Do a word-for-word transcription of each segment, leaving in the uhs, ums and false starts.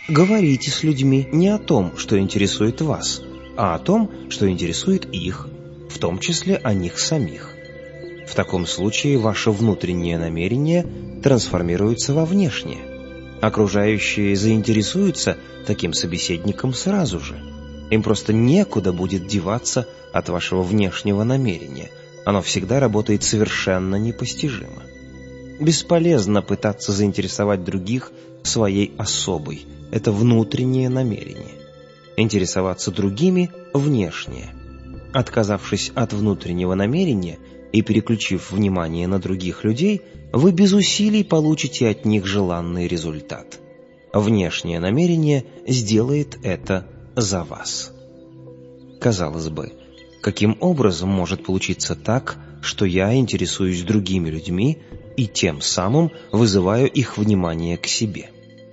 Говорите с людьми не о том, что интересует вас, а о том, что интересует их, в том числе о них самих. В таком случае ваше внутреннее намерение трансформируется во внешнее. Окружающие заинтересуются таким собеседником сразу же. Им просто некуда будет деваться от вашего внешнего намерения. Оно всегда работает совершенно непостижимо. Бесполезно пытаться заинтересовать других своей особой. Это внутреннее намерение. Интересоваться другими – внешнее. Отказавшись от внутреннего намерения и переключив внимание на других людей, вы без усилий получите от них желанный результат. Внешнее намерение сделает это за вас. Казалось бы, каким образом может получиться так, что я интересуюсь другими людьми и тем самым вызываю их внимание к себе?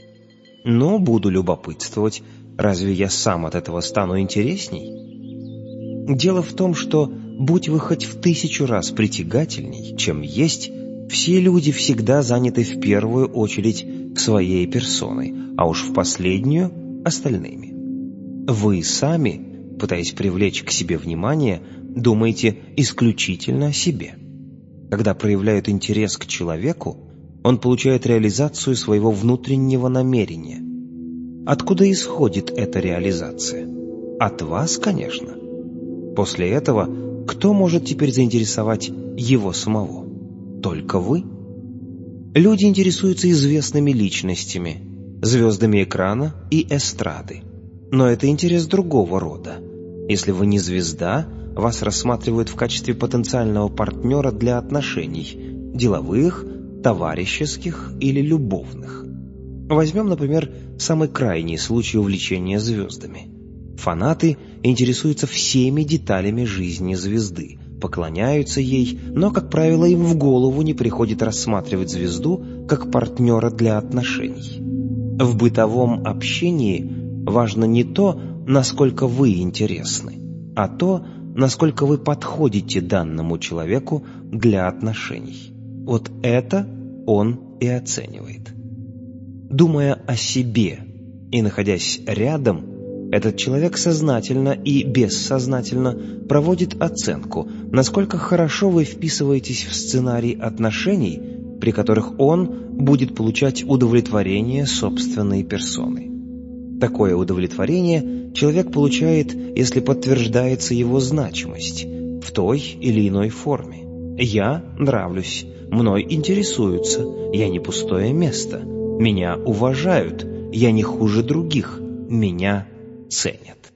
Но буду любопытствовать, разве я сам от этого стану интересней? Дело в том, что, будь вы хоть в тысячу раз притягательней, чем есть, все люди всегда заняты в первую очередь своей персоной, а уж в последнюю – остальными. Вы сами, пытаясь привлечь к себе внимание, думаете исключительно о себе. Когда проявляют интерес к человеку, он получает реализацию своего внутреннего намерения. Откуда исходит эта реализация? От вас, конечно. После этого кто может теперь заинтересовать его самого? Только вы. Люди интересуются известными личностями, звездами экрана и эстрады. Но это интерес другого рода. Если вы не звезда, вас рассматривают в качестве потенциального партнера для отношений, деловых, товарищеских или любовных. Возьмем, например, самый крайний случай увлечения звездами. Фанаты интересуются всеми деталями жизни звезды, поклоняются ей, но, как правило, им в голову не приходит рассматривать звезду как партнера для отношений. В бытовом общении важно не то, насколько вы интересны, а то, насколько вы подходите данному человеку для отношений. Вот это он и оценивает. Думая о себе и находясь рядом, этот человек сознательно и бессознательно проводит оценку, насколько хорошо вы вписываетесь в сценарий отношений, при которых он будет получать удовлетворение собственной персоны. Такое удовлетворение человек получает, если подтверждается его значимость в той или иной форме. Я нравлюсь, мной интересуются, я не пустое место, меня уважают, я не хуже других, меня ценят.